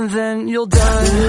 and then you'll die.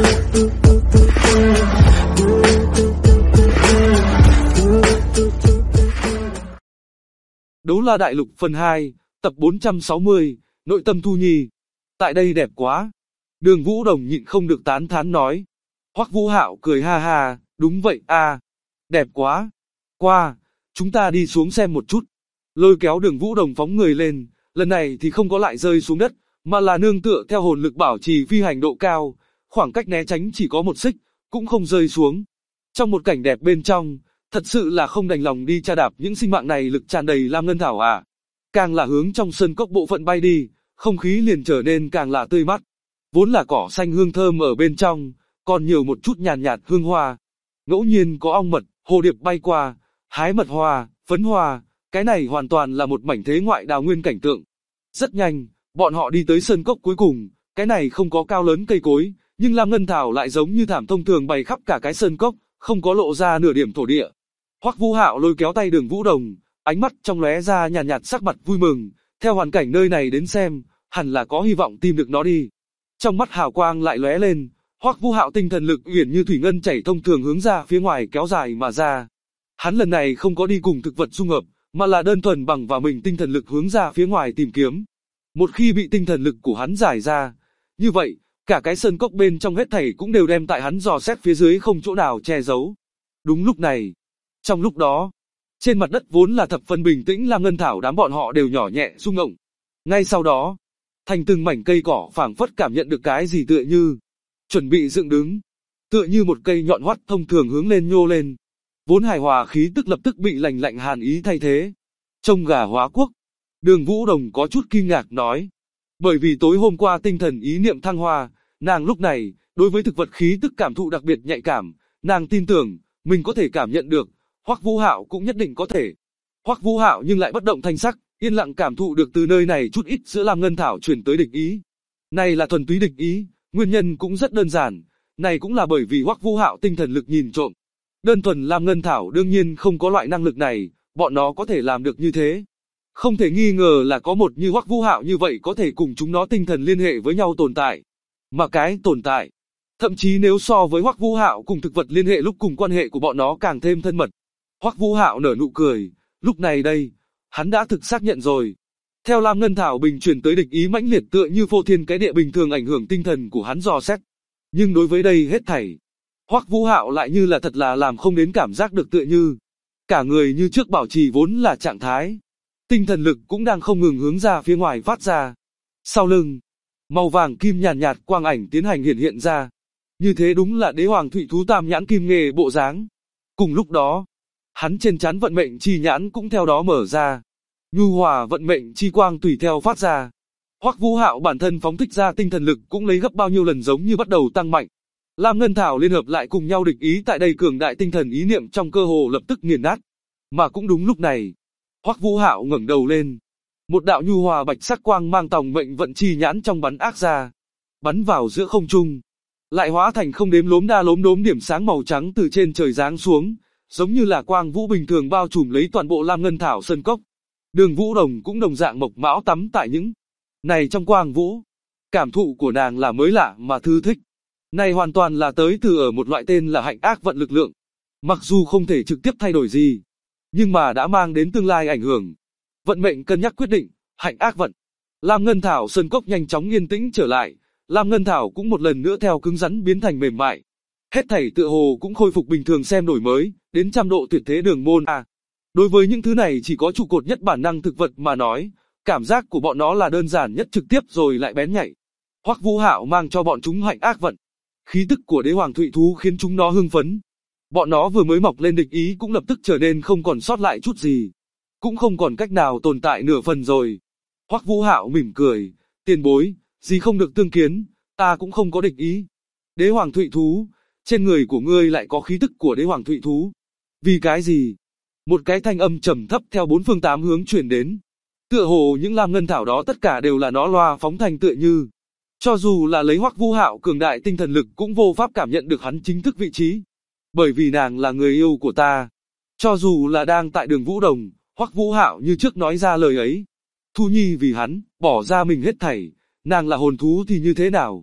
Đấu La Đại Lục phần 2, tập 460, nội tâm Thu Nhi. Tại đây đẹp quá. Đường Vũ Đồng nhịn không được tán thán nói. Hoắc Vũ Hạo cười ha ha, đúng vậy a, đẹp quá. Qua, chúng ta đi xuống xem một chút. Lôi kéo Đường Vũ Đồng phóng người lên, lần này thì không có lại rơi xuống đất, mà là nương tựa theo hồn lực bảo trì phi hành độ cao, khoảng cách né tránh chỉ có một xích, cũng không rơi xuống. Trong một cảnh đẹp bên trong, thật sự là không đành lòng đi tra đạp những sinh mạng này, lực tràn đầy Lam Ngân Thảo à. Càng là hướng trong sơn cốc bộ phận bay đi, không khí liền trở nên càng là tươi mát. Vốn là cỏ xanh hương thơm ở bên trong, còn nhiều một chút nhàn nhạt hương hoa. Ngẫu nhiên có ong mật, hồ điệp bay qua, hái mật hoa, phấn hoa, cái này hoàn toàn là một mảnh thế ngoại đào nguyên cảnh tượng. Rất nhanh, bọn họ đi tới sơn cốc cuối cùng, cái này không có cao lớn cây cối, nhưng Lam Ngân Thảo lại giống như thảm thông thường bày khắp cả cái sơn cốc, không có lộ ra nửa điểm thổ địa. Hoắc Vũ Hạo lôi kéo tay Đường Vũ Đồng, ánh mắt trong lóe ra nhàn nhạt sắc mặt vui mừng, theo hoàn cảnh nơi này đến xem, hẳn là có hy vọng tìm được nó đi. Trong mắt hào quang lại lóe lên, Hoắc Vũ Hạo tinh thần lực uyển như thủy ngân chảy thông thường hướng ra phía ngoài kéo dài mà ra. Hắn lần này không có đi cùng thực vật dung hợp, mà là đơn thuần bằng vào mình tinh thần lực hướng ra phía ngoài tìm kiếm. Một khi bị tinh thần lực của hắn giải ra, như vậy, cả cái sơn cốc bên trong hết thảy cũng đều đem tại hắn dò xét phía dưới không chỗ nào che giấu. Đúng lúc này, trong lúc đó, trên mặt đất vốn là thập phần bình tĩnh Lam Ngân Thảo đám bọn họ đều nhỏ nhẹ rung động. Ngay sau đó, thành từng mảnh cây cỏ phảng phất cảm nhận được cái gì tựa như chuẩn bị dựng đứng, tựa như một cây nhọn hoắt thông thường hướng lên nhô lên. Vốn hài hòa khí tức lập tức bị lạnh lạnh hàn ý thay thế. Trông gà hóa quốc. Đường Vũ Đồng có chút kinh ngạc nói. Bởi vì tối hôm qua tinh thần ý niệm thăng hoa, nàng lúc này, đối với thực vật khí tức cảm thụ đặc biệt nhạy cảm, nàng tin tưởng, mình có thể cảm nhận được, Hoắc Vũ Hạo cũng nhất định có thể. Hoắc Vũ Hạo nhưng lại bất động thanh sắc, yên lặng cảm thụ được từ nơi này chút ít giữa Lam Ngân Thảo truyền tới địch ý. Này là thuần túy địch ý, nguyên nhân cũng rất đơn giản, này cũng là bởi vì Hoắc Vũ Hạo tinh thần lực nhìn trộm. Đơn thuần Lam Ngân Thảo đương nhiên không có loại năng lực này, bọn nó có thể làm được như thế. Không thể nghi ngờ là có một như Hoắc Vũ Hạo như vậy có thể cùng chúng nó tinh thần liên hệ với nhau tồn tại. Mà cái tồn tại, thậm chí nếu so với Hoắc Vũ Hạo cùng thực vật liên hệ lúc cùng quan hệ của bọn nó càng thêm thân mật. Hoắc Vũ Hạo nở nụ cười, lúc này đây, hắn đã thực xác nhận rồi. Theo Lam Ngân Thảo bình truyền tới địch ý mãnh liệt tựa như phô thiên cái địa bình thường ảnh hưởng tinh thần của hắn dò xét. Nhưng đối với đây hết thảy, Hoắc Vũ Hạo lại như là thật là làm không đến cảm giác được tựa như. Cả người như trước bảo trì vốn là trạng thái. Tinh thần lực cũng đang không ngừng hướng ra phía ngoài phát ra. Sau lưng, màu vàng kim nhàn nhạt quang ảnh tiến hành hiện ra. Như thế đúng là đế hoàng thụy thú tam nhãn kim nghề bộ dáng. Cùng lúc đó, hắn trên trán vận mệnh chi nhãn cũng theo đó mở ra. Nhu hòa vận mệnh chi quang tùy theo phát ra. Hoắc Vũ Hạo bản thân phóng thích ra tinh thần lực cũng lấy gấp bao nhiêu lần giống như bắt đầu tăng mạnh. Lam Ngân Thảo liên hợp lại cùng nhau địch ý tại đây cường đại tinh thần ý niệm trong cơ hồ lập tức nghiền nát. Mà cũng đúng lúc này, Hoắc Vũ Hạo ngẩng đầu lên. Một đạo nhu hòa bạch sắc quang mang tòng mệnh vận chi nhãn trong bắn ác ra. Bắn vào giữa không trung. Lại hóa thành không đếm lốm đốm điểm sáng màu trắng từ trên trời giáng xuống. Giống như là quang vũ bình thường bao trùm lấy toàn bộ Lam Ngân Thảo sơn cốc. Đường Vũ Đồng cũng đồng dạng mộc mão tắm tại những này trong quang vũ. Cảm thụ của nàng là mới lạ mà thư thích. Này hoàn toàn là tới từ ở một loại tên là hạnh ác vận lực lượng. Mặc dù không thể trực tiếp thay đổi gì, nhưng mà đã mang đến tương lai ảnh hưởng. Vận mệnh cân nhắc quyết định, hạnh ác vận. Lam Ngân Thảo sơn cốc nhanh chóng yên tĩnh trở lại, Lam Ngân Thảo cũng một lần nữa theo cứng rắn biến thành mềm mại. Hết thảy tựa hồ cũng khôi phục bình thường xem đổi mới, đến trăm độ tuyệt thế đường môn a. Đối với những thứ này chỉ có trụ cột nhất bản năng thực vật mà nói, cảm giác của bọn nó là đơn giản nhất trực tiếp rồi lại bén nhạy. Hoắc Vũ Hạo mang cho bọn chúng hạnh ác vận. Khí tức của đế hoàng thụy thú khiến chúng nó hưng phấn. Bọn nó vừa mới mọc lên địch ý cũng lập tức trở nên không còn sót lại chút gì. Cũng không còn cách nào tồn tại nửa phần rồi. Hoắc Vũ Hạo mỉm cười, tiền bối, gì không được tương kiến, ta cũng không có địch ý. Đế hoàng thụy thú, trên người của ngươi lại có khí tức của đế hoàng thụy thú. Vì cái gì? Một cái thanh âm trầm thấp theo bốn phương tám hướng truyền đến. Tựa hồ những Lam Ngân Thảo đó tất cả đều là nó loa phóng thanh tựa như. Cho dù là lấy Hoắc Vũ Hạo cường đại tinh thần lực cũng vô pháp cảm nhận được hắn chính thức vị trí. Bởi vì nàng là người yêu của ta. Cho dù là đang tại Đường Vũ Đồng, Hoắc Vũ Hạo như trước nói ra lời ấy. Thu Nhi vì hắn, bỏ ra mình hết thảy, nàng là hồn thú thì như thế nào?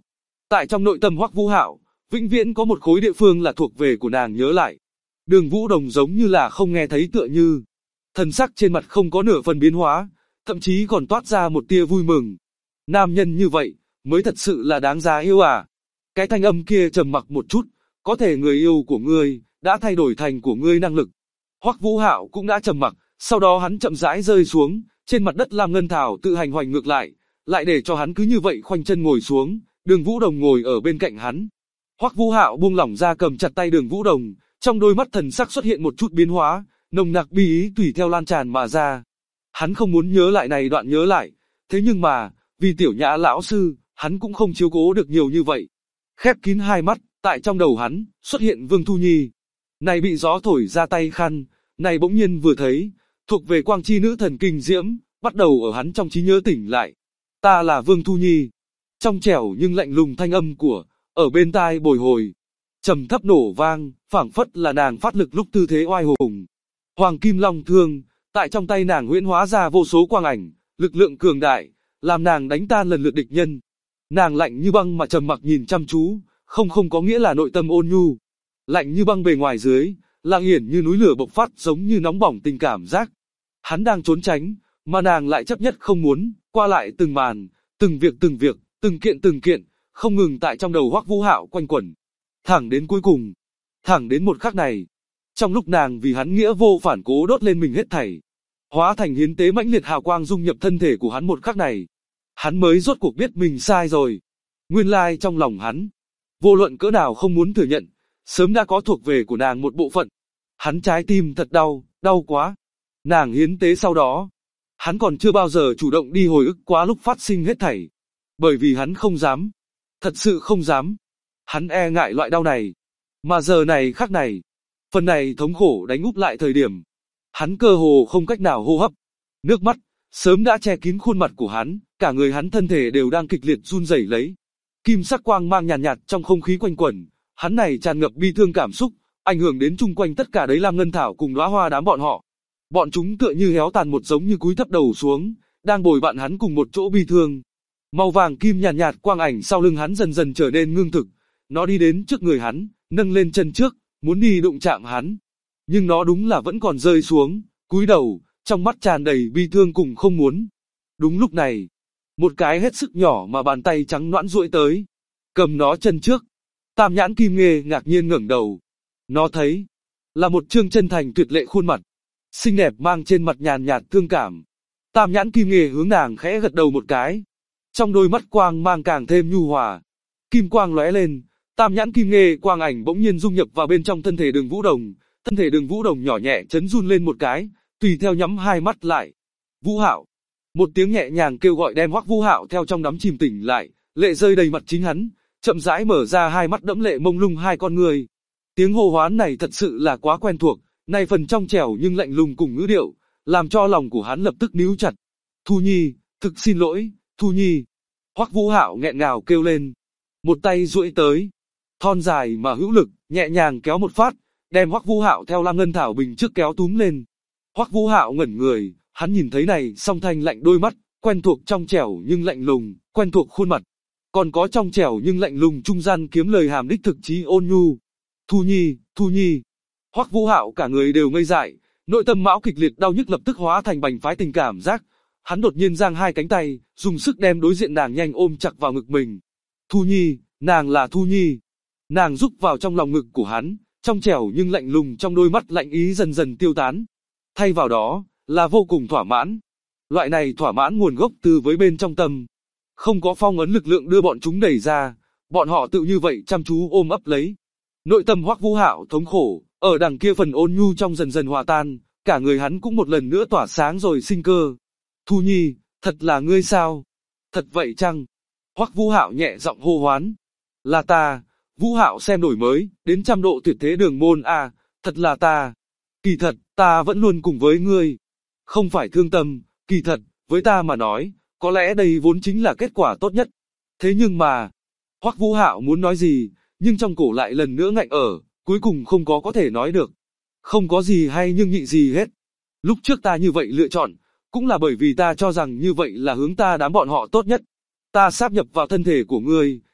Tại trong nội tâm Hoắc Vũ Hạo, vĩnh viễn có một khối địa phương là thuộc về của nàng nhớ lại. Đường Vũ Đồng giống như là không nghe thấy tựa như. Thần sắc trên mặt không có nửa phần biến hóa, thậm chí còn toát ra một tia vui mừng. Nam nhân như vậy, mới thật sự là đáng giá yêu à. Cái thanh âm kia trầm mặc một chút, có thể người yêu của ngươi, đã thay đổi thành của ngươi năng lực. Hoắc Vũ Hạo cũng đã trầm mặc, sau đó hắn chậm rãi rơi xuống, trên mặt đất Lam Ngân Thảo tự hành hoành ngược lại để cho hắn cứ như vậy khoanh chân ngồi xuống, Đường Vũ Đồng ngồi ở bên cạnh hắn. Hoắc Vũ Hạo buông lỏng ra cầm chặt tay Đường Vũ Đồng, trong đôi mắt thần sắc xuất hiện một chút biến hóa, nồng nặc bi ý tùy theo lan tràn mà ra. Hắn không muốn nhớ lại này đoạn nhớ lại, thế nhưng mà, vì Tiểu Nhã lão sư, hắn cũng không chiếu cố được nhiều như vậy. Khép kín hai mắt, tại trong đầu hắn, xuất hiện Vương Thu Nhi. Này bị gió thổi ra tay khăn, này bỗng nhiên vừa thấy, thuộc về quang chi nữ thần kinh diễm, bắt đầu ở hắn trong trí nhớ tỉnh lại. Ta là Vương Thu Nhi. Trong trẻo nhưng lạnh lùng thanh âm của, ở bên tai bồi hồi. Trầm thấp nổ vang, phảng phất là nàng phát lực lúc tư thế oai hùng. Hoàng Kim Long Thương, tại trong tay nàng huyễn hóa ra vô số quang ảnh, lực lượng cường đại, làm nàng đánh tan lần lượt địch nhân. Nàng lạnh như băng mà trầm mặc nhìn chăm chú, không có nghĩa là nội tâm ôn nhu. Lạnh như băng bề ngoài dưới, lặng hiển như núi lửa bộc phát giống như nóng bỏng tình cảm giác. Hắn đang trốn tránh, mà nàng lại chấp nhất không muốn, qua lại từng màn, từng việc, từng kiện, không ngừng tại trong đầu Hoắc Vũ Hạo quanh quẩn. Thẳng đến cuối cùng, thẳng đến một khắc này, trong lúc nàng vì hắn nghĩa vô phản cố đốt lên mình hết thảy, hóa thành hiến tế mãnh liệt hào quang dung nhập thân thể của hắn một khắc này, hắn mới rốt cuộc biết mình sai rồi. Nguyên lai trong lòng hắn, vô luận cỡ nào không muốn thừa nhận, sớm đã có thuộc về của nàng một bộ phận. Hắn trái tim thật đau, đau quá. Nàng hiến tế sau đó, hắn còn chưa bao giờ chủ động đi hồi ức quá lúc phát sinh hết thảy. Bởi vì hắn không dám, thật sự không dám. Hắn e ngại loại đau này. Mà giờ này khắc này, phần này thống khổ đánh úp lại thời điểm, hắn cơ hồ không cách nào hô hấp. Nước mắt, sớm đã che kín khuôn mặt của hắn, cả người hắn thân thể đều đang kịch liệt run rẩy lấy. Kim sắc quang mang nhàn nhạt trong không khí quanh quẩn, hắn này tràn ngập bi thương cảm xúc, ảnh hưởng đến chung quanh tất cả đấy Lam Ngân Thảo cùng đóa hoa đám bọn họ. Bọn chúng tựa như héo tàn một giống như cúi thấp đầu xuống, đang bồi bạn hắn cùng một chỗ bi thương. Màu vàng kim nhàn nhạt quang ảnh sau lưng hắn dần dần trở nên ngưng thực, nó đi đến trước người hắn, nâng lên chân trước, muốn đi đụng chạm hắn. Nhưng nó đúng là vẫn còn rơi xuống, cúi đầu, trong mắt tràn đầy bi thương cùng không muốn. Đúng lúc này, một cái hết sức nhỏ mà bàn tay trắng nõn duỗi tới, cầm nó chân trước. Tam nhãn kim nghê ngạc nhiên ngẩng đầu. Nó thấy, là một trương chân thành tuyệt lệ khuôn mặt, xinh đẹp mang trên mặt nhàn nhạt thương cảm. Tam nhãn kim nghê hướng nàng khẽ gật đầu một cái. Trong đôi mắt quang mang càng thêm nhu hòa. Kim quang lóe lên, tam nhãn kim nghê quang ảnh bỗng nhiên dung nhập vào bên trong thân thể Đường Vũ Đồng. Thân thể Đường Vũ Đồng nhỏ nhẹ chấn run lên một cái, tùy theo nhắm hai mắt lại. Vũ Hạo. Một tiếng nhẹ nhàng kêu gọi đem Hoắc Vũ Hạo theo trong đắm chìm tỉnh lại, lệ rơi đầy mặt chính hắn, chậm rãi mở ra hai mắt đẫm lệ mông lung hai con người. Tiếng hô hoán này thật sự là quá quen thuộc, này phần trong trẻo nhưng lạnh lùng cùng ngữ điệu, làm cho lòng của hắn lập tức níu chặt. Thu Nhi, thực xin lỗi, Thu Nhi. Hoắc Vũ Hạo nghẹn ngào kêu lên. Một tay duỗi tới, thon dài mà hữu lực, nhẹ nhàng kéo một phát, đem Hoắc Vũ Hạo theo Lam Ngân Thảo bình trước kéo túm lên. Hoắc Vũ Hạo ngẩn người, hắn nhìn thấy này song thanh lạnh đôi mắt, quen thuộc trong trẻo nhưng lạnh lùng, quen thuộc khuôn mặt. Còn có trong trẻo nhưng lạnh lùng trung gian kiếm lời hàm đích thực chí ôn nhu. Thu Nhi, Thu Nhi. Hoắc Vũ Hạo cả người đều ngây dại, nội tâm mão kịch liệt đau nhức lập tức hóa thành bành phái tình cảm giác. Hắn đột nhiên giang hai cánh tay, dùng sức đem đối diện nàng nhanh ôm chặt vào ngực mình. Thu Nhi, nàng là Thu Nhi. Nàng rúc vào trong lòng ngực của hắn, trong trẻo nhưng lạnh lùng trong đôi mắt lạnh ý dần dần tiêu tán. Thay vào đó, là vô cùng thỏa mãn. Loại này thỏa mãn nguồn gốc từ với bên trong tâm. Không có phong ấn lực lượng đưa bọn chúng đẩy ra, bọn họ tự như vậy chăm chú ôm ấp lấy. Nội tâm Hoắc Vũ Hạo thống khổ, ở đằng kia phần ôn nhu trong dần dần hòa tan, cả người hắn cũng một lần nữa tỏa sáng rồi sinh cơ. Thu Nhi, thật là ngươi sao? Thật vậy chăng? Hoắc Vũ Hạo nhẹ giọng hô hoán. Là ta, Vũ Hạo xem đổi mới, đến 100 độ tuyệt thế đường môn à, thật là ta. Kỳ thật, ta vẫn luôn cùng với ngươi. Không phải thương tâm, kỳ thật, với ta mà nói, có lẽ đây vốn chính là kết quả tốt nhất. Thế nhưng mà, Hoắc Vũ Hạo muốn nói gì, nhưng trong cổ lại lần nữa ngạnh ở, cuối cùng không có thể nói được. Không có gì hay nhưng nhị gì hết. Lúc trước ta như vậy lựa chọn, cũng là bởi vì ta cho rằng như vậy là hướng ta đám bọn họ tốt nhất. Ta sáp nhập vào thân thể của ngươi,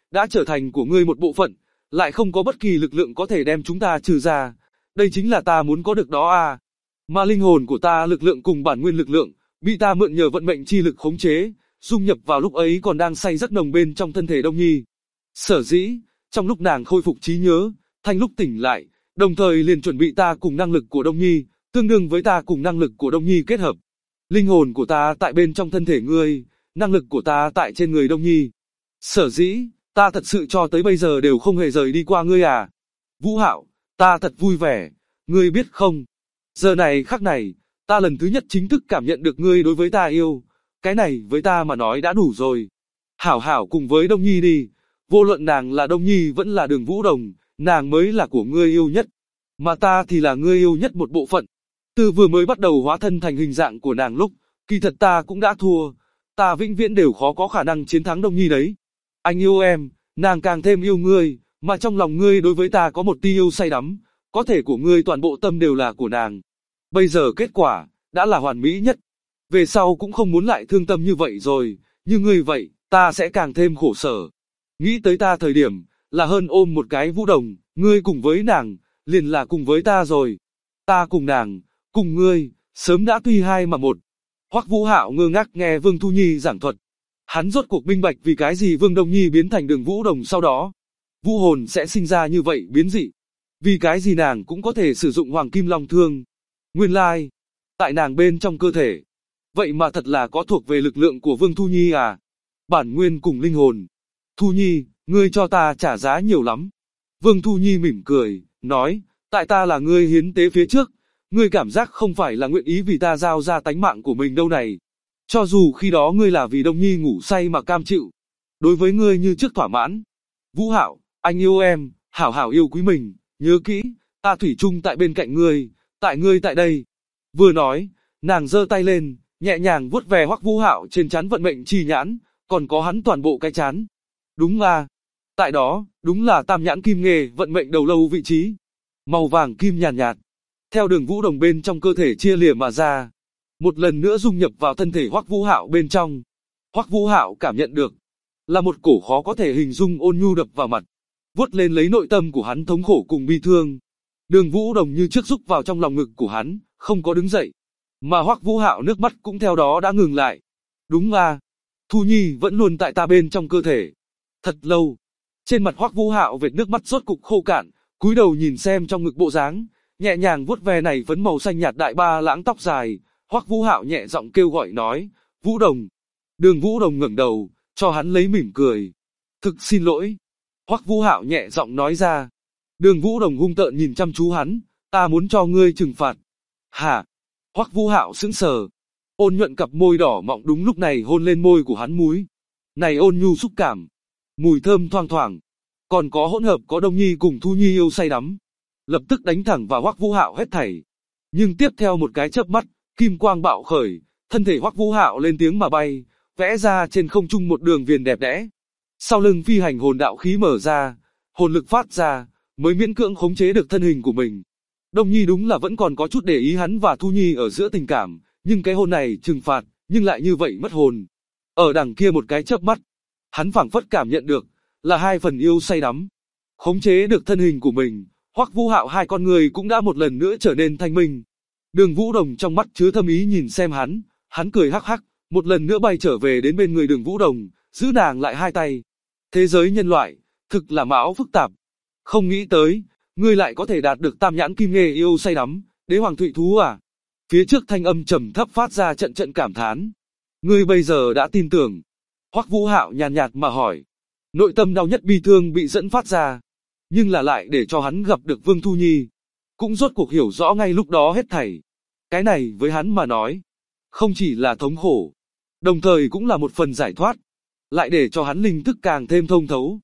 đã trở thành của ngươi một bộ phận, lại không có bất kỳ lực lượng có thể đem chúng ta trừ ra. Đây chính là ta muốn có được đó à. Mà linh hồn của ta lực lượng cùng bản nguyên lực lượng, bị ta mượn nhờ vận mệnh chi lực khống chế, dung nhập vào lúc ấy còn đang say giấc nồng bên trong thân thể Đông Nhi. Sở dĩ, trong lúc nàng khôi phục trí nhớ, Thanh lúc tỉnh lại, đồng thời liền chuẩn bị ta cùng năng lực của Đông Nhi, tương đương với ta cùng năng lực của Đông Nhi kết hợp. Linh hồn của ta tại bên trong thân thể ngươi, năng lực của ta tại trên người Đông Nhi. Sở dĩ, ta thật sự cho tới bây giờ đều không hề rời đi qua ngươi à. Vũ Hạo, ta thật vui vẻ, ngươi biết không? Giờ này khắc này, ta lần thứ nhất chính thức cảm nhận được ngươi đối với ta yêu. Cái này với ta mà nói đã đủ rồi. Hảo hảo cùng với Đông Nhi đi. Vô luận nàng là Đông Nhi vẫn là Đường Vũ Đồng, nàng mới là của ngươi yêu nhất. Mà ta thì là ngươi yêu nhất một bộ phận. Từ vừa mới bắt đầu hóa thân thành hình dạng của nàng lúc, kỳ thật ta cũng đã thua. Ta vĩnh viễn đều khó có khả năng chiến thắng Đông Nhi đấy. Anh yêu em, nàng càng thêm yêu ngươi, mà trong lòng ngươi đối với ta có một tia yêu say đắm. Có thể của ngươi toàn bộ tâm đều là của nàng. Bây giờ kết quả, đã là hoàn mỹ nhất. Về sau cũng không muốn lại thương tâm như vậy rồi, như ngươi vậy, ta sẽ càng thêm khổ sở. Nghĩ tới ta thời điểm, là hơn ôm một cái Vũ Đồng, ngươi cùng với nàng, liền là cùng với ta rồi. Ta cùng nàng, cùng ngươi, sớm đã tuy hai mà một. Hoắc Vũ Hạo ngơ ngác nghe Vương Thu Nhi giảng thuật. Hắn rốt cuộc minh bạch vì cái gì Vương Đông Nhi biến thành Đường Vũ Đồng sau đó. Vũ hồn sẽ sinh ra như vậy biến dị. Vì cái gì nàng cũng có thể sử dụng Hoàng Kim Long Thương. Nguyên lai, tại nàng bên trong cơ thể. Vậy mà thật là có thuộc về lực lượng của Vương Thu Nhi à. Bản nguyên cùng linh hồn. Thu Nhi, ngươi cho ta trả giá nhiều lắm. Vương Thu Nhi mỉm cười, nói, tại ta là ngươi hiến tế phía trước, ngươi cảm giác không phải là nguyện ý vì ta giao ra tánh mạng của mình đâu này. Cho dù khi đó ngươi là vì Đông Nhi ngủ say mà cam chịu, đối với ngươi như trước thỏa mãn. Vũ Hạo, anh yêu em, hảo hảo yêu quý mình, nhớ kỹ, ta thủy chung tại bên cạnh ngươi tại đây. Vừa nói, nàng giơ tay lên, nhẹ nhàng vuốt ve Hoắc Vũ Hạo trên trán vận mệnh chi nhãn, còn có hắn toàn bộ cái trán. Đúng à, tại đó, đúng là tam nhãn kim nghề vận mệnh đầu lâu vị trí. Màu vàng kim nhàn nhạt, theo Đường Vũ Đồng bên trong cơ thể chia lìa mà ra, một lần nữa dung nhập vào thân thể Hoắc Vũ Hạo bên trong. Hoắc Vũ Hạo cảm nhận được, là một cổ khó có thể hình dung ôn nhu đập vào mặt, vuốt lên lấy nội tâm của hắn thống khổ cùng bi thương. Đường Vũ Đồng như trước rúc vào trong lòng ngực của hắn, không có đứng dậy, mà Hoắc Vũ Hạo nước mắt cũng theo đó đã ngừng lại. Đúng à, Thu Nhi vẫn luôn tại ta bên trong cơ thể. Thật lâu, trên mặt Hoắc Vũ Hạo vệt nước mắt rốt cục khô cạn, cúi đầu nhìn xem trong ngực bộ dáng, nhẹ nhàng vuốt ve này phấn màu xanh nhạt đại ba lãng tóc dài. Hoắc Vũ Hạo nhẹ giọng kêu gọi nói, Vũ Đồng. Đường Vũ Đồng ngẩng đầu, cho hắn lấy mỉm cười. Thực xin lỗi. Hoắc Vũ Hạo nhẹ giọng nói ra. Đường Vũ Đồng hung tợn nhìn chăm chú hắn, ta muốn cho ngươi trừng phạt. Hả? Hoắc Vũ Hạo sững sờ. Ôn nhuận cặp môi đỏ mọng đúng lúc này hôn lên môi của hắn múi. Này ôn nhu xúc cảm, mùi thơm thoang thoảng, còn có hỗn hợp có Đông Nhi cùng Thu Nhi yêu say đắm. Lập tức đánh thẳng vào Hoắc Vũ Hạo hết thảy. Nhưng tiếp theo một cái chớp mắt, kim quang bạo khởi, thân thể Hoắc Vũ Hạo lên tiếng mà bay, vẽ ra trên không trung một đường viền đẹp đẽ. Sau lưng phi hành hồn đạo khí mở ra, hồn lực phát ra, mới miễn cưỡng khống chế được thân hình của mình. Đông Nhi đúng là vẫn còn có chút để ý hắn và Thu Nhi ở giữa tình cảm, nhưng cái hôn này trừng phạt, nhưng lại như vậy mất hồn. Ở đằng kia một cái chớp mắt, hắn phảng phất cảm nhận được, là hai phần yêu say đắm. Khống chế được thân hình của mình, Hoắc Vũ Hạo hai con người cũng đã một lần nữa trở nên thanh minh. Đường Vũ Đồng trong mắt chứa thâm ý nhìn xem hắn cười hắc hắc, một lần nữa bay trở về đến bên người Đường Vũ Đồng, giữ nàng lại hai tay. Thế giới nhân loại, thực là mão phức tạp. Không nghĩ tới, ngươi lại có thể đạt được tam nhãn kim nghề yêu say đắm, đế hoàng thụy thú à? Phía trước thanh âm trầm thấp phát ra trận trận cảm thán. Ngươi bây giờ đã tin tưởng. Hoắc Vũ Hạo nhàn nhạt mà hỏi. Nội tâm đau nhất bi thương bị dẫn phát ra. Nhưng là lại để cho hắn gặp được Vương Thu Nhi. Cũng rốt cuộc hiểu rõ ngay lúc đó hết thảy. Cái này với hắn mà nói, không chỉ là thống khổ, đồng thời cũng là một phần giải thoát. Lại để cho hắn linh thức càng thêm thông thấu.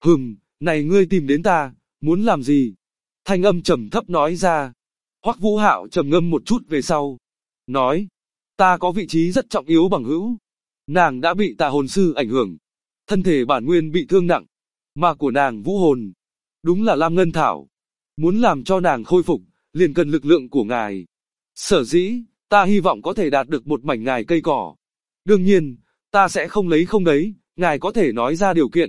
Này ngươi tìm đến ta, muốn làm gì? Thanh âm trầm thấp nói ra. Hoắc Vũ Hạo trầm ngâm một chút về sau. Nói, ta có vị trí rất trọng yếu bằng hữu. Nàng đã bị tà hồn sư ảnh hưởng. Thân thể bản nguyên bị thương nặng. Mà của nàng vũ hồn, đúng là Lam Ngân Thảo. Muốn làm cho nàng khôi phục, liền cần lực lượng của ngài. Sở dĩ, ta hy vọng có thể đạt được một mảnh ngài cây cỏ. Đương nhiên, ta sẽ không lấy không đấy, ngài có thể nói ra điều kiện,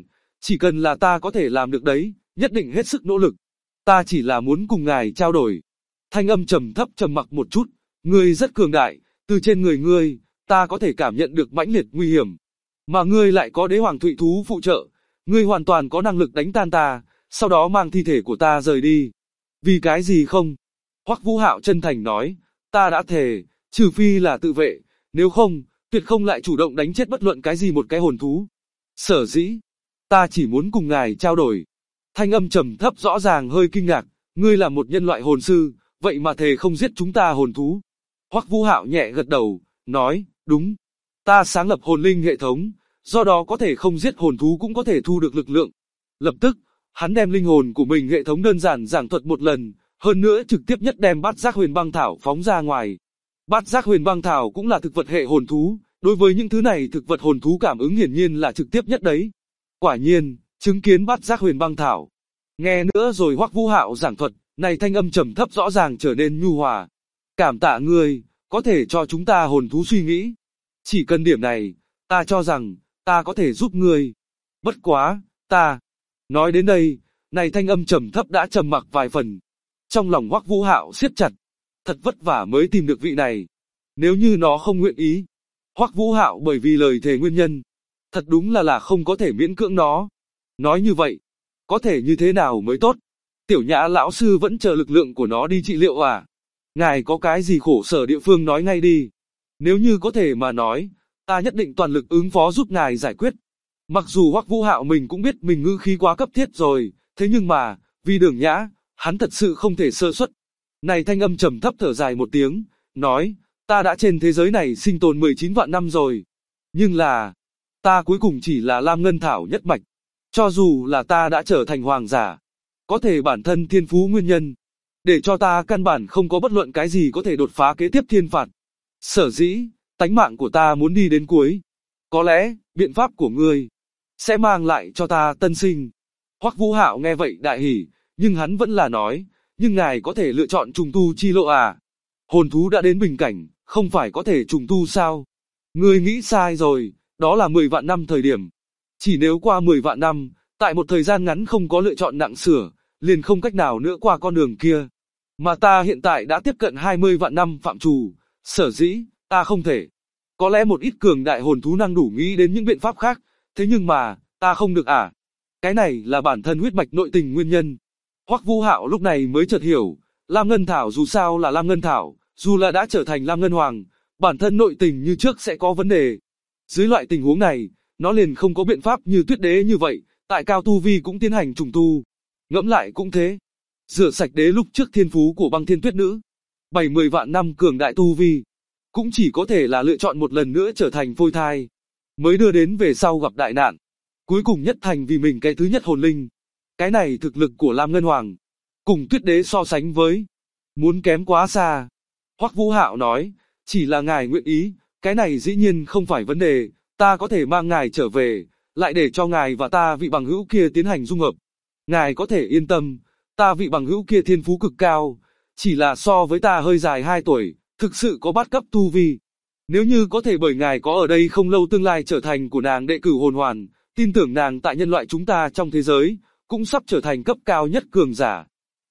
Chỉ cần là ta có thể làm được đấy, nhất định hết sức nỗ lực. Ta chỉ là muốn cùng ngài trao đổi. Thanh âm trầm thấp trầm mặc một chút, ngươi rất cường đại, từ trên người ngươi, ta có thể cảm nhận được mãnh liệt nguy hiểm. Mà ngươi lại có đế hoàng thụy thú phụ trợ, ngươi hoàn toàn có năng lực đánh tan ta, sau đó mang thi thể của ta rời đi. Vì cái gì không? Hoắc Vũ Hạo chân thành nói, ta đã thề, trừ phi là tự vệ, nếu không, tuyệt không lại chủ động đánh chết bất luận cái gì một cái hồn thú. Sở dĩ, ta chỉ muốn cùng ngài trao đổi. Thanh âm trầm thấp rõ ràng hơi kinh ngạc, ngươi là một nhân loại hồn sư, vậy mà thề không giết chúng ta hồn thú. Hoắc Vũ Hạo nhẹ gật đầu, nói, đúng. Ta sáng lập hồn linh hệ thống, do đó có thể không giết hồn thú cũng có thể thu được lực lượng. Lập tức, hắn đem linh hồn của mình hệ thống đơn giản giảng thuật một lần, hơn nữa trực tiếp nhất đem bát giác huyền băng thảo phóng ra ngoài. Bát giác huyền băng thảo cũng là thực vật hệ hồn thú, đối với những thứ này thực vật hồn thú cảm ứng hiển nhiên là trực tiếp nhất đấy. Quả nhiên, chứng kiến bát giác huyền băng thảo. Nghe nữa rồi Hoắc Vũ Hạo giảng thuật, này thanh âm trầm thấp rõ ràng trở nên nhu hòa. Cảm tạ ngươi, có thể cho chúng ta hồn thú suy nghĩ. Chỉ cần điểm này, ta cho rằng, ta có thể giúp ngươi. Bất quá, ta. Nói đến đây, này thanh âm trầm thấp đã trầm mặc vài phần. Trong lòng Hoắc Vũ Hạo siết chặt. Thật vất vả mới tìm được vị này. Nếu như nó không nguyện ý. Hoắc Vũ Hạo bởi vì lời thề nguyên nhân. Thật đúng là không có thể miễn cưỡng nó. Nói như vậy, có thể như thế nào mới tốt? Tiểu Nhã lão sư vẫn chờ lực lượng của nó đi trị liệu à? Ngài có cái gì khổ sở địa phương nói ngay đi. Nếu như có thể mà nói, ta nhất định toàn lực ứng phó giúp ngài giải quyết. Mặc dù Hoắc Vũ Hạo mình cũng biết mình ngữ khí quá cấp thiết rồi, thế nhưng mà, vì Đường Nhã, hắn thật sự không thể sơ suất. Này thanh âm trầm thấp thở dài một tiếng, nói, ta đã trên thế giới này sinh tồn 19 vạn năm rồi. Nhưng là, ta cuối cùng chỉ là Lam Ngân Thảo nhất mạch. Cho dù là ta đã trở thành hoàng giả, có thể bản thân thiên phú nguyên nhân, để cho ta căn bản không có bất luận cái gì có thể đột phá kế tiếp thiên phạt. Sở dĩ, tánh mạng của ta muốn đi đến cuối. Có lẽ, biện pháp của ngươi sẽ mang lại cho ta tân sinh. Hoắc Vũ Hạo nghe vậy đại hỉ, nhưng hắn vẫn là nói, nhưng ngài có thể lựa chọn trùng tu chi lộ à? Hồn thú đã đến bình cảnh, không phải có thể trùng tu sao? Ngươi nghĩ sai rồi, đó là 10 vạn năm thời điểm. Chỉ nếu qua 10 vạn năm, tại một thời gian ngắn không có lựa chọn nặng sửa, liền không cách nào nữa qua con đường kia. Mà ta hiện tại đã tiếp cận 20 vạn năm phạm trù, sở dĩ, ta không thể. Có lẽ một ít cường đại hồn thú năng đủ nghĩ đến những biện pháp khác, thế nhưng mà, ta không được à? Cái này là bản thân huyết mạch nội tình nguyên nhân. Hoắc Vũ Hạo lúc này mới chợt hiểu, Lam Ngân Thảo dù sao là Lam Ngân Thảo, dù là đã trở thành Lam Ngân Hoàng, bản thân nội tình như trước sẽ có vấn đề. Dưới loại tình huống này, nó liền không có biện pháp như Tuyết Đế như vậy, tại cao tu vi cũng tiến hành trùng tu. Ngẫm lại cũng thế. Rửa sạch đế lúc trước thiên phú của Băng Thiên Tuyết Nữ, 70 vạn năm cường đại tu vi, cũng chỉ có thể là lựa chọn một lần nữa trở thành phôi thai, mới đưa đến về sau gặp đại nạn, cuối cùng nhất thành vì mình cái thứ nhất hồn linh. Cái này thực lực của Lam Ngân Hoàng, cùng Tuyết Đế so sánh với, muốn kém quá xa. Hoắc Vũ Hạo nói, chỉ là ngài nguyện ý, cái này dĩ nhiên không phải vấn đề, ta có thể mang ngài trở về, lại để cho ngài và ta vị bằng hữu kia tiến hành dung hợp. Ngài có thể yên tâm, ta vị bằng hữu kia thiên phú cực cao, chỉ là so với ta hơi dài 2 tuổi, thực sự có bát cấp tu vi. Nếu như có thể bởi ngài có ở đây không lâu tương lai trở thành của nàng đệ cử hồn hoàn, tin tưởng nàng tại nhân loại chúng ta trong thế giới, cũng sắp trở thành cấp cao nhất cường giả.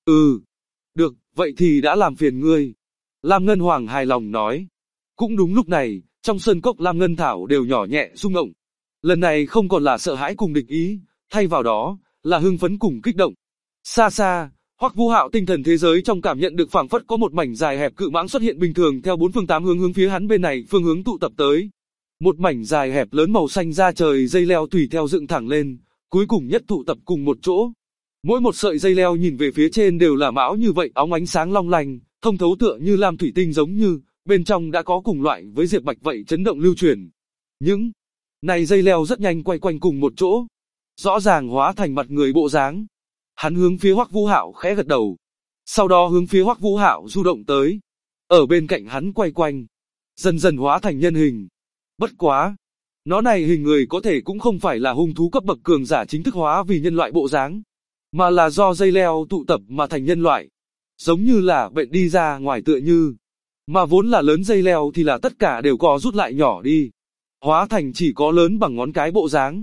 Được, vậy thì đã làm phiền ngươi. Lam Ngân Hoàng hài lòng nói. Cũng đúng lúc này, trong sơn cốc Lam Ngân Thảo đều nhỏ nhẹ rung động. Lần này không còn là sợ hãi cùng địch ý, thay vào đó, là hưng phấn cùng kích động. Xa xa, Hoắc Vũ Hạo tinh thần thế giới trong cảm nhận được phảng phất có một mảnh dài hẹp cự mãng xuất hiện bình thường theo 4 phương 8 hướng hướng phía hắn bên này phương hướng tụ tập tới. Một mảnh dài hẹp lớn màu xanh da trời dây leo tùy theo dựng thẳng lên, cuối cùng nhất tụ tập cùng một chỗ. Mỗi một sợi dây leo nhìn về phía trên đều là mão như vậy, óng ánh sáng long lanh, thông thấu tựa như lam thủy tinh, giống như bên trong đã có cùng loại với diệp bạch vậy chấn động lưu truyền. Những này dây leo rất nhanh quay quanh cùng một chỗ, rõ ràng hóa thành mặt người bộ dáng. Hắn hướng phía Hoắc Vũ Hạo khẽ gật đầu, sau đó hướng phía Hoắc Vũ Hạo du động tới. Ở bên cạnh hắn quay quanh, dần dần hóa thành nhân hình. Bất quá, nó này hình người có thể cũng không phải là hung thú cấp bậc cường giả chính thức hóa vì nhân loại bộ dáng, mà là do dây leo tụ tập mà thành nhân loại. Giống như là bệnh đi ra ngoài tựa như, mà vốn là lớn dây leo thì là tất cả đều co rút lại nhỏ đi, hóa thành chỉ có lớn bằng ngón cái bộ dáng.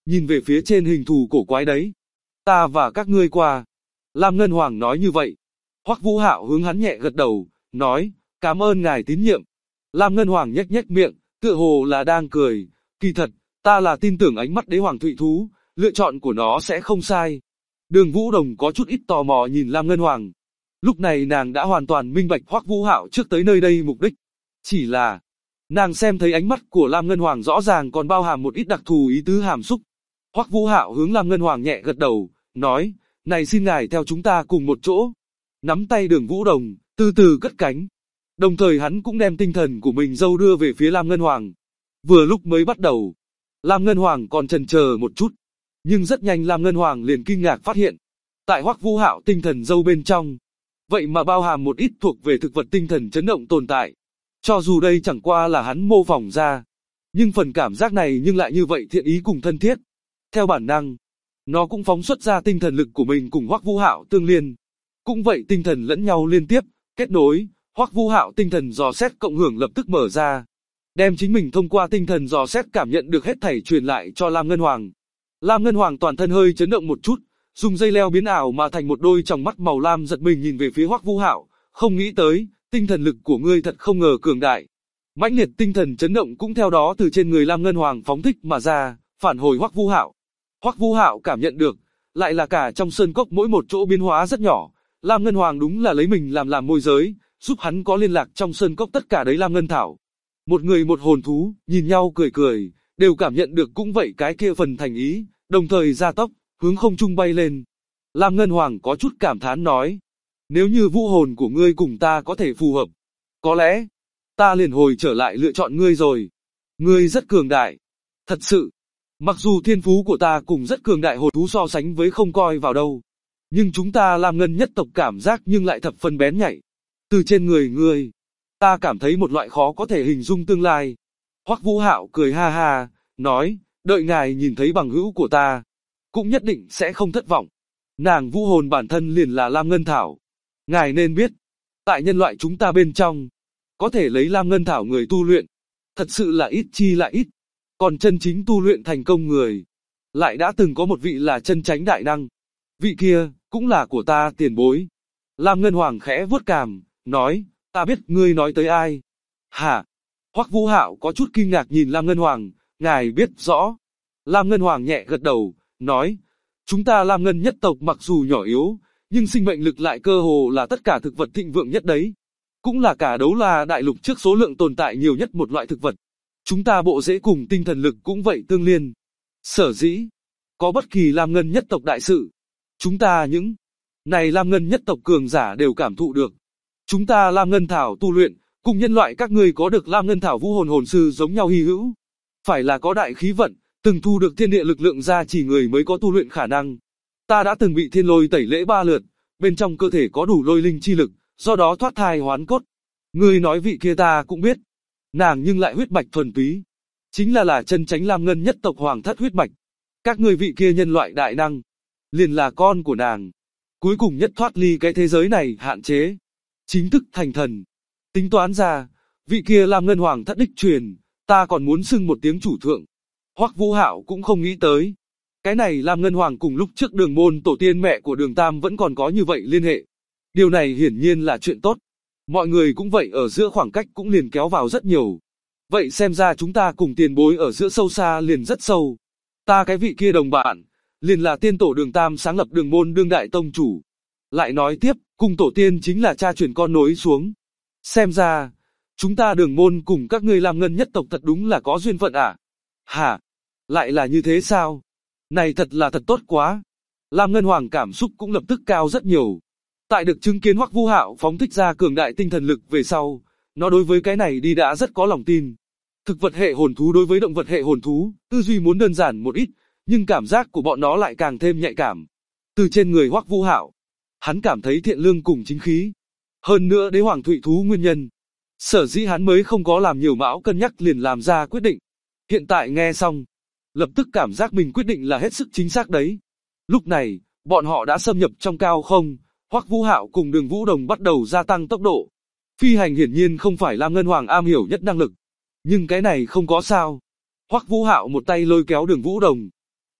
nhìn về phía trên hình thù cổ quái đấy. Ta và các ngươi qua. Lam Ngân Hoàng nói như vậy. Hoắc Vũ Hạo hướng hắn nhẹ gật đầu, nói, cảm ơn ngài tín nhiệm. Lam Ngân Hoàng nhếch nhếch miệng, tựa hồ là đang cười, kỳ thật, ta là tin tưởng ánh mắt đế hoàng thụy thú, lựa chọn của nó sẽ không sai. Đường Vũ Đồng có chút ít tò mò nhìn Lam Ngân Hoàng. Lúc này nàng đã hoàn toàn minh bạch Hoắc Vũ Hạo trước tới nơi đây mục đích. Chỉ là, nàng xem thấy ánh mắt của Lam Ngân Hoàng rõ ràng còn bao hàm một ít đặc thù ý tứ hàm xúc. Hoắc Vũ Hạo hướng Lam Ngân Hoàng nhẹ gật đầu, nói, này xin ngài theo chúng ta cùng một chỗ. Nắm tay Đường Vũ Đồng, từ từ cất cánh. Đồng thời hắn cũng đem tinh thần của mình dâu đưa về phía Lam Ngân Hoàng. Vừa lúc mới bắt đầu, Lam Ngân Hoàng còn chần chờ một chút. Nhưng rất nhanh Lam Ngân Hoàng liền kinh ngạc phát hiện. Tại Hoắc Vũ Hạo tinh thần dâu bên trong, vậy mà bao hàm một ít thuộc về thực vật tinh thần chấn động tồn tại. Cho dù đây chẳng qua là hắn mô phỏng ra, nhưng phần cảm giác này nhưng lại như vậy thiện ý cùng thân thiết. Theo bản năng, nó cũng phóng xuất ra tinh thần lực của mình cùng Hoắc Vũ Hạo tương liên. Cũng vậy tinh thần lẫn nhau liên tiếp, kết nối, Hoắc Vũ Hạo tinh thần dò xét cộng hưởng lập tức mở ra. Đem chính mình thông qua tinh thần dò xét cảm nhận được hết thảy truyền lại cho Lam Ngân Hoàng. Lam Ngân Hoàng toàn thân hơi chấn động một chút, dùng dây leo biến ảo mà thành một đôi tròng mắt màu lam giật mình nhìn về phía Hoắc Vũ Hạo, không nghĩ tới, tinh thần lực của ngươi thật không ngờ cường đại. Mãnh liệt tinh thần chấn động cũng theo đó từ trên người Lam Ngân Hoàng phóng thích mà ra, phản hồi Hoắc Vũ Hạo. Hoắc Vũ Hạo cảm nhận được, lại là cả trong sơn cốc mỗi một chỗ biến hóa rất nhỏ, Lam Ngân Hoàng đúng là lấy mình làm môi giới, giúp hắn có liên lạc trong sơn cốc tất cả đấy Lam Ngân Thảo. Một người một hồn thú, nhìn nhau cười cười, đều cảm nhận được cũng vậy cái kia phần thành ý, đồng thời gia tốc, hướng không trung bay lên. Lam Ngân Hoàng có chút cảm thán nói, nếu như vũ hồn của ngươi cùng ta có thể phù hợp, có lẽ, ta liền hồi trở lại lựa chọn ngươi rồi. Ngươi rất cường đại. Thật sự, mặc dù thiên phú của ta cùng rất cường đại hồn thú so sánh với không coi vào đâu, nhưng chúng ta Lam Ngân nhất tộc cảm giác nhưng lại thập phần bén nhạy. Từ trên người ngươi, ta cảm thấy một loại khó có thể hình dung tương lai. Hoắc Vũ Hạo cười ha ha, nói, đợi ngài nhìn thấy bằng hữu của ta, cũng nhất định sẽ không thất vọng. Nàng vũ hồn bản thân liền là Lam Ngân Thảo. Ngài nên biết, tại nhân loại chúng ta bên trong, có thể lấy Lam Ngân Thảo người tu luyện, thật sự là ít chi lại ít. Còn chân chính tu luyện thành công người, lại đã từng có một vị là chân chánh đại năng. Vị kia, cũng là của ta tiền bối. Lam Ngân Hoàng khẽ vuốt cằm, nói, ta biết ngươi nói tới ai. Hả? Hoắc Vũ Hạo có chút kinh ngạc nhìn Lam Ngân Hoàng, ngài biết rõ. Lam Ngân Hoàng nhẹ gật đầu, nói, chúng ta Lam Ngân nhất tộc mặc dù nhỏ yếu, nhưng sinh mệnh lực lại cơ hồ là tất cả thực vật thịnh vượng nhất đấy. Cũng là cả đấu la đại lục trước số lượng tồn tại nhiều nhất một loại thực vật. Chúng ta bộ rễ cùng tinh thần lực cũng vậy tương liên. Sở dĩ, có bất kỳ Lam Ngân nhất tộc đại sự, chúng ta những này Lam Ngân nhất tộc cường giả đều cảm thụ được. Chúng ta Lam Ngân Thảo tu luyện, cùng nhân loại các ngươi có được Lam Ngân Thảo vũ hồn hồn sư giống nhau hy hữu. Phải là có đại khí vận, từng thu được thiên địa lực lượng ra chỉ người mới có tu luyện khả năng. Ta đã từng bị thiên lôi tẩy lễ 3 lượt, bên trong cơ thể có đủ lôi linh chi lực, do đó thoát thai hoán cốt. Ngươi nói vị kia ta cũng biết. Nàng nhưng lại huyết mạch thuần túy. Chính là chân chánh Lam Ngân nhất tộc hoàng thất huyết mạch. Các ngươi vị kia nhân loại đại năng, liền là con của nàng. Cuối cùng nhất thoát ly cái thế giới này hạn chế. Chính thức thành thần. Tính toán ra, vị kia Lam Ngân hoàng thất đích truyền, ta còn muốn xưng một tiếng chủ thượng. Hoắc Vũ Hạo cũng không nghĩ tới. Cái này Lam Ngân Hoàng cùng lúc trước Đường môn tổ tiên mẹ của Đường Tam vẫn còn có như vậy liên hệ. Điều này hiển nhiên là chuyện tốt. Mọi người cũng vậy, ở giữa khoảng cách cũng liền kéo vào rất nhiều. Vậy xem ra chúng ta cùng tiền bối ở giữa sâu xa liền rất sâu. Ta cái vị kia đồng bạn, liền là tiên tổ Đường Tam sáng lập Đường môn đương đại tông chủ. Lại nói tiếp, cùng tổ tiên chính là cha truyền con nối xuống. Xem ra, chúng ta Đường môn cùng các ngươi Lam Ngân nhất tộc thật đúng là có duyên phận à? Hả? Lại là như thế sao? Này thật là thật tốt quá. Lam Ngân Hoàng cảm xúc cũng lập tức cao rất nhiều. Tại được chứng kiến Hoắc Vũ Hạo phóng thích ra cường đại tinh thần lực về sau, nó đối với cái này đi đã rất có lòng tin. Thực vật hệ hồn thú đối với động vật hệ hồn thú, tư duy muốn đơn giản một ít, nhưng cảm giác của bọn nó lại càng thêm nhạy cảm. Từ trên người Hoắc Vũ Hạo, hắn cảm thấy thiện lương cùng chính khí. Hơn nữa đế hoàng thụy thú nguyên nhân, sở dĩ hắn mới không có làm nhiều mão cân nhắc liền làm ra quyết định. Hiện tại nghe xong, lập tức cảm giác mình quyết định là hết sức chính xác đấy. Lúc này, bọn họ đã xâm nhập trong cao không, Hoắc Vũ Hạo cùng Đường Vũ Đồng bắt đầu gia tăng tốc độ. Phi hành hiển nhiên không phải Lam Ngân Hoàng am hiểu nhất năng lực, nhưng cái này không có sao. Hoắc Vũ Hạo một tay lôi kéo Đường Vũ Đồng,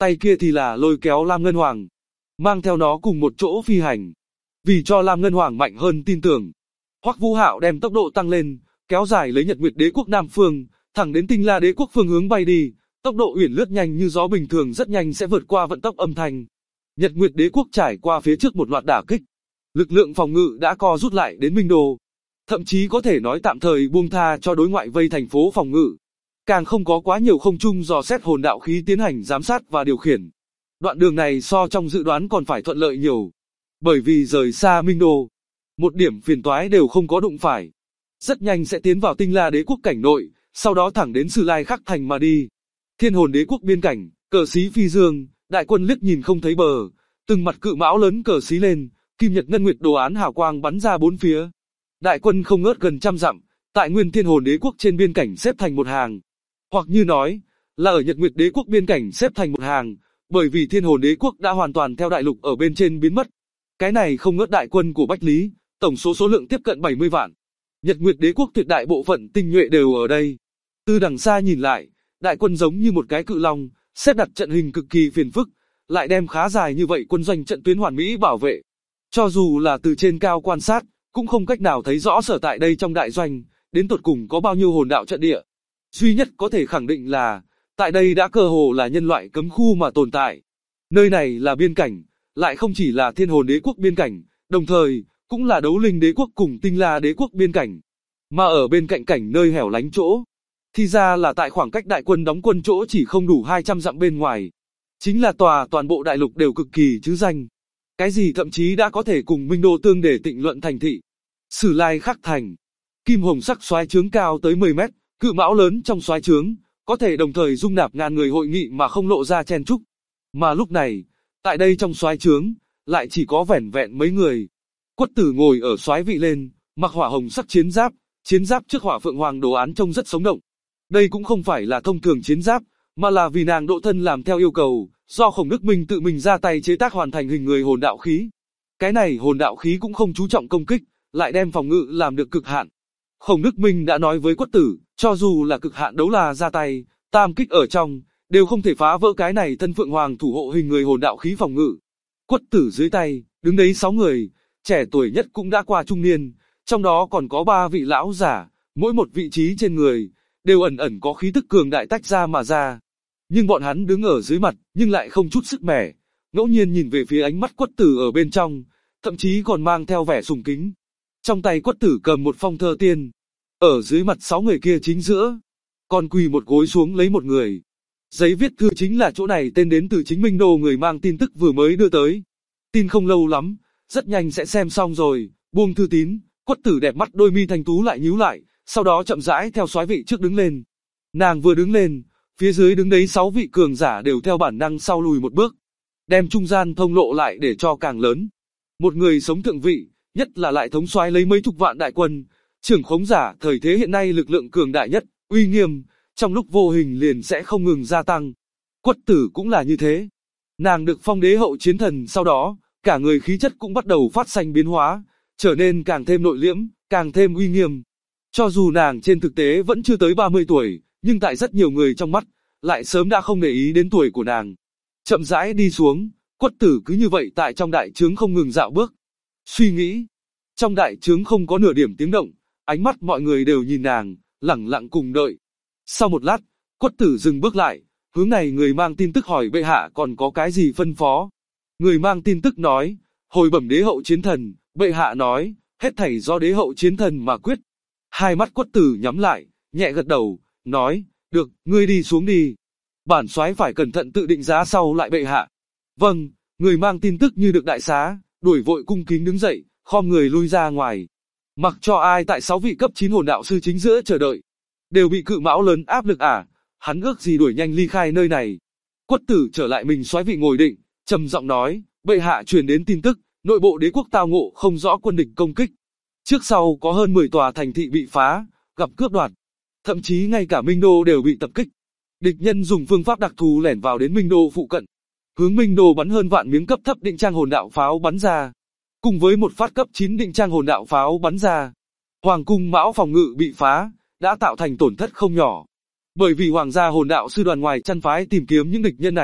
tay kia thì là lôi kéo Lam Ngân Hoàng, mang theo nó cùng một chỗ phi hành. Vì cho Lam Ngân Hoàng mạnh hơn tin tưởng, Hoắc Vũ Hạo đem tốc độ tăng lên, kéo dài lấy Nhật Nguyệt Đế quốc Nam phương, thẳng đến Tinh La Đế quốc phương hướng bay đi, tốc độ uyển lướt nhanh như gió bình thường rất nhanh sẽ vượt qua vận tốc âm thanh. Nhật Nguyệt Đế quốc trải qua phía trước một loạt đả kích, lực lượng phòng ngự đã co rút lại đến Minh Đô, thậm chí có thể nói tạm thời buông tha cho đối ngoại vây thành phố phòng ngự. Càng không có quá nhiều không trung dò xét hồn đạo khí tiến hành giám sát và điều khiển. Đoạn đường này so trong dự đoán còn phải thuận lợi nhiều. Bởi vì rời xa Minh Đô, một điểm phiền toái đều không có đụng phải. Rất nhanh sẽ tiến vào Tinh La Đế quốc cảnh nội, sau đó thẳng đến Sử Lai Khắc thành mà đi. Thiên Hồn Đế quốc biên cảnh, cờ xí phi dương, đại quân liếc nhìn không thấy bờ, từng mặt cự mão lớn cờ xí lên, kim nhật ngân nguyệt đồ án hào quang bắn ra bốn phía. Đại quân không ngớt gần trăm dặm, tại nguyên Thiên Hồn Đế quốc trên biên cảnh xếp thành một hàng. Hoặc như nói, là ở Nhật Nguyệt Đế quốc biên cảnh xếp thành một hàng, bởi vì Thiên Hồn Đế quốc đã hoàn toàn theo đại lục ở bên trên biến mất. Cái này không ngớt đại quân của Bách Lý, tổng số lượng tiếp cận 70 vạn. Nhật Nguyệt Đế quốc tuyệt đại bộ phận tinh nhuệ đều ở đây. Từ đằng xa nhìn lại, đại quân giống như một cái cự long, xếp đặt trận hình cực kỳ phiền phức, lại đem khá dài như vậy quân doanh trận tuyến hoàn mỹ bảo vệ. Cho dù là từ trên cao quan sát, cũng không cách nào thấy rõ sở tại đây trong đại doanh, đến tột cùng có bao nhiêu hồn đạo trận địa. Duy nhất có thể khẳng định là, tại đây đã cơ hồ là nhân loại cấm khu mà tồn tại. Nơi này là biên cảnh, lại không chỉ là Thiên Hồn Đế quốc biên cảnh, đồng thời, cũng là Đấu Linh Đế quốc cùng Tinh La Đế quốc biên cảnh. Mà ở bên cạnh cảnh nơi hẻo lánh chỗ, thì ra là tại khoảng cách đại quân đóng quân chỗ chỉ không đủ 200 dặm bên ngoài. Chính là toàn bộ đại lục đều cực kỳ chứ danh. Cái gì thậm chí đã có thể cùng Minh Đô tương để tịnh luận thành thị. Sử Lai Khắc thành, kim hồng sắc soái trướng cao tới 10 mét, cự mão lớn trong soái trướng, có thể đồng thời dung nạp ngàn người hội nghị mà không lộ ra chen chúc. Mà lúc này, tại đây trong soái trướng, lại chỉ có vẻn vẹn mấy người. Quất Tử ngồi ở soái vị lên, mặc hỏa hồng sắc chiến giáp trước hỏa phượng hoàng đồ án trông rất sống động. Đây cũng không phải là thông thường chiến giáp, mà là vì nàng độ thân làm theo yêu cầu, do Khổng Đức Minh tự mình ra tay chế tác hoàn thành hình người hồn đạo khí. Cái này hồn đạo khí cũng không chú trọng công kích, lại đem phòng ngự làm được cực hạn. Khổng Đức Minh đã nói với Quất Tử, cho dù là cực hạn đấu là ra tay, tam kích ở trong, đều không thể phá vỡ cái này thân phượng hoàng thủ hộ hình người hồn đạo khí phòng ngự. Quất Tử dưới tay, đứng đấy 6 người, trẻ tuổi nhất cũng đã qua trung niên, trong đó còn có 3 vị lão giả, mỗi một vị trí trên người, đều ẩn ẩn có khí tức cường đại tách ra mà ra. Nhưng bọn hắn đứng ở dưới mặt, nhưng lại không chút sức mẻ, ngẫu nhiên nhìn về phía ánh mắt Quất Tử ở bên trong, thậm chí còn mang theo vẻ sùng kính. Trong tay Quất Tử cầm một phong thơ tiên, ở dưới mặt 6 người kia chính giữa, còn quỳ một gối xuống lấy một người. Giấy viết thư chính là chỗ này tên đến từ chính Minh Đô người mang tin tức vừa mới đưa tới. Tin không lâu lắm, rất nhanh sẽ xem xong rồi, buông thư tín, Quất Tử đẹp mắt đôi mi thanh tú lại nhíu lại, sau đó chậm rãi theo soái vị trước đứng lên. Nàng vừa đứng lên, phía dưới đứng đấy 6 vị cường giả đều theo bản năng sau lùi một bước, đem trung gian thông lộ lại để cho càng lớn. Một người sống thượng vị, nhất là lại thống soái lấy mấy chục vạn đại quân, trưởng khống giả thời thế hiện nay lực lượng cường đại nhất, uy nghiêm, trong lúc vô hình liền sẽ không ngừng gia tăng. Quất Tử cũng là như thế. Nàng được phong đế hậu chiến thần sau đó, cả người khí chất cũng bắt đầu phát sinh biến hóa, trở nên càng thêm nội liễm, càng thêm uy nghiêm. Cho dù nàng trên thực tế vẫn chưa tới 30 tuổi, nhưng tại rất nhiều người trong mắt, lại sớm đã không để ý đến tuổi của nàng. Chậm rãi đi xuống, Quất Tử cứ như vậy tại trong đại trướng không ngừng dạo bước. Suy nghĩ. Trong đại trướng không có nửa điểm tiếng động, ánh mắt mọi người đều nhìn nàng, lẳng lặng cùng đợi. Sau một lát, Quất Tử dừng bước lại, hướng này người mang tin tức hỏi bệ hạ còn có cái gì phân phó. Người mang tin tức nói, hồi bẩm đế hậu chiến thần, bệ hạ nói, hết thảy do đế hậu chiến thần mà quyết. Hai mắt Quất Tử nhắm lại, nhẹ gật đầu, nói, được, ngươi đi xuống đi. Bản soái phải cẩn thận tự định giá sau lại bệ hạ. Vâng, người mang tin tức như được đại xá, đuổi vội cung kính đứng dậy, khom người lui ra ngoài. Mặc cho ai tại 6 vị cấp 9 hồn đạo sư chính giữa chờ đợi, đều bị cự mão lớn áp lực hắn ước gì đuổi nhanh ly khai nơi này. Quất Tử trở lại mình soái vị ngồi định, trầm giọng nói, bệ hạ truyền đến tin tức, nội bộ đế quốc tao ngộ không rõ quân địch công kích. Trước sau có hơn 10 tòa thành thị bị phá, gặp cướp đoạt. Thậm chí ngay cả Minh Đô đều bị tập kích. Địch nhân dùng phương pháp đặc thù lẻn vào đến Minh Đô phụ cận, hướng Minh Đô bắn hơn vạn miếng cấp thấp định trang hồn đạo pháo bắn ra, cùng với một phát cấp 9 định trang hồn đạo pháo bắn ra. Hoàng cung mão phòng ngự bị phá, đã tạo thành tổn thất không nhỏ. Bởi vì hoàng gia hồn đạo sư đoàn ngoài chăn phái tìm kiếm những địch nhân này,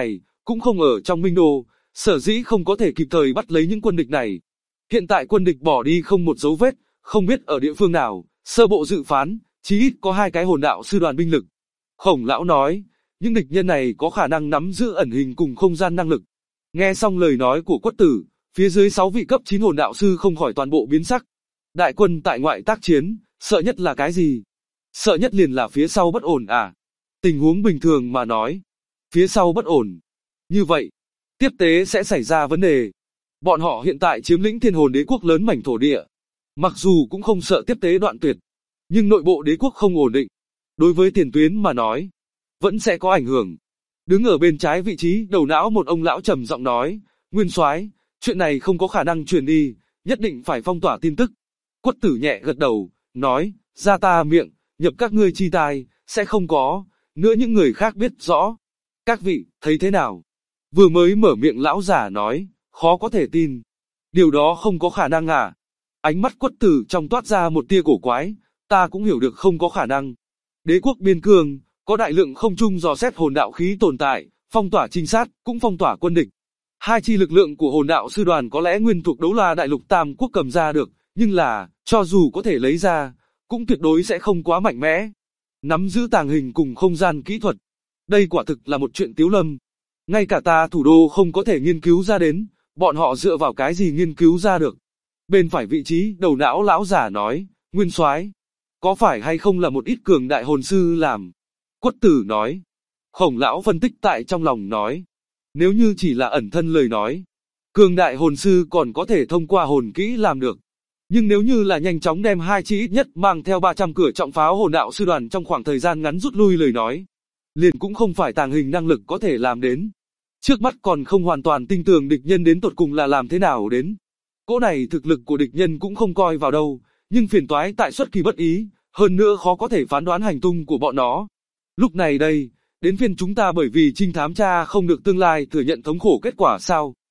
cũng không ở trong Minh Đô, sở dĩ không có thể kịp thời bắt lấy những quân địch này. Hiện tại quân địch bỏ đi không một dấu vết, không biết ở địa phương nào, sơ bộ dự phán, chí ít có 2 cái hồn đạo sư đoàn binh lực. Khổng lão nói, những địch nhân này có khả năng nắm giữ ẩn hình cùng không gian năng lực. Nghe xong lời nói của Quất Tử, phía dưới 6 vị cấp 9 hồn đạo sư không khỏi toàn bộ biến sắc. Đại quân tại ngoại tác chiến, sợ nhất là cái gì? Sợ nhất liền là phía sau bất ổn à? Tình huống bình thường mà nói, phía sau bất ổn. Như vậy, tiếp tế sẽ xảy ra vấn đề. Bọn họ hiện tại chiếm lĩnh Thiên Hồn Đế quốc lớn mảnh thổ địa. Mặc dù cũng không sợ tiếp tế đoạn tuyệt, nhưng nội bộ đế quốc không ổn định. Đối với tiền tuyến mà nói, vẫn sẽ có ảnh hưởng. Đứng ở bên trái vị trí đầu não một ông lão trầm giọng nói, Nguyên soái, chuyện này không có khả năng truyền đi, nhất định phải phong tỏa tin tức. Quất Tử nhẹ gật đầu, nói, ra ta miệng, nhập các ngươi chi tai, sẽ không có, nữa những người khác biết rõ. Các vị, thấy thế nào? Vừa mới mở miệng lão giả nói, khó có thể tin. Điều đó không có khả năng à? Ánh mắt Quất Tử trong toát ra một tia cổ quái, ta cũng hiểu được không có khả năng. Đế quốc biên cương, có đại lượng không trung dò xét hồn đạo khí tồn tại, phong tỏa trinh sát, cũng phong tỏa quân địch. 2 chi lực lượng của hồn đạo sư đoàn có lẽ nguyên thuộc Đấu La Đại Lục Tam Quốc cầm ra được, nhưng là, cho dù có thể lấy ra, cũng tuyệt đối sẽ không quá mạnh mẽ. Nắm giữ tàng hình cùng không gian kỹ thuật. Đây quả thực là một chuyện tiếu lâm. Ngay cả ta thủ đô không có thể nghiên cứu ra đến, bọn họ dựa vào cái gì nghiên cứu ra được. Bên phải vị trí đầu não lão giả nói, Nguyên soái, có phải hay không là một ít cường đại hồn sư làm? Quất Tử nói. Khổng lão phân tích tại trong lòng nói, nếu như chỉ là ẩn thân lời nói, cường đại hồn sư còn có thể thông qua hồn kỹ làm được. Nhưng nếu như là nhanh chóng đem 2 chi ít nhất mang theo 300 cửa trọng pháo hồn đạo sư đoàn trong khoảng thời gian ngắn rút lui lời nói, liền cũng không phải tàng hình năng lực có thể làm đến. Trước mắt còn không hoàn toàn tin tưởng địch nhân đến tột cùng là làm thế nào đến. Cỗ này thực lực của địch nhân cũng không coi vào đâu, nhưng phiền toái tại xuất kỳ bất ý, hơn nữa khó có thể phán đoán hành tung của bọn nó. Lúc này đây, đến phiên chúng ta bởi vì trinh thám tra không được tương lai thừa nhận thống khổ kết quả sao?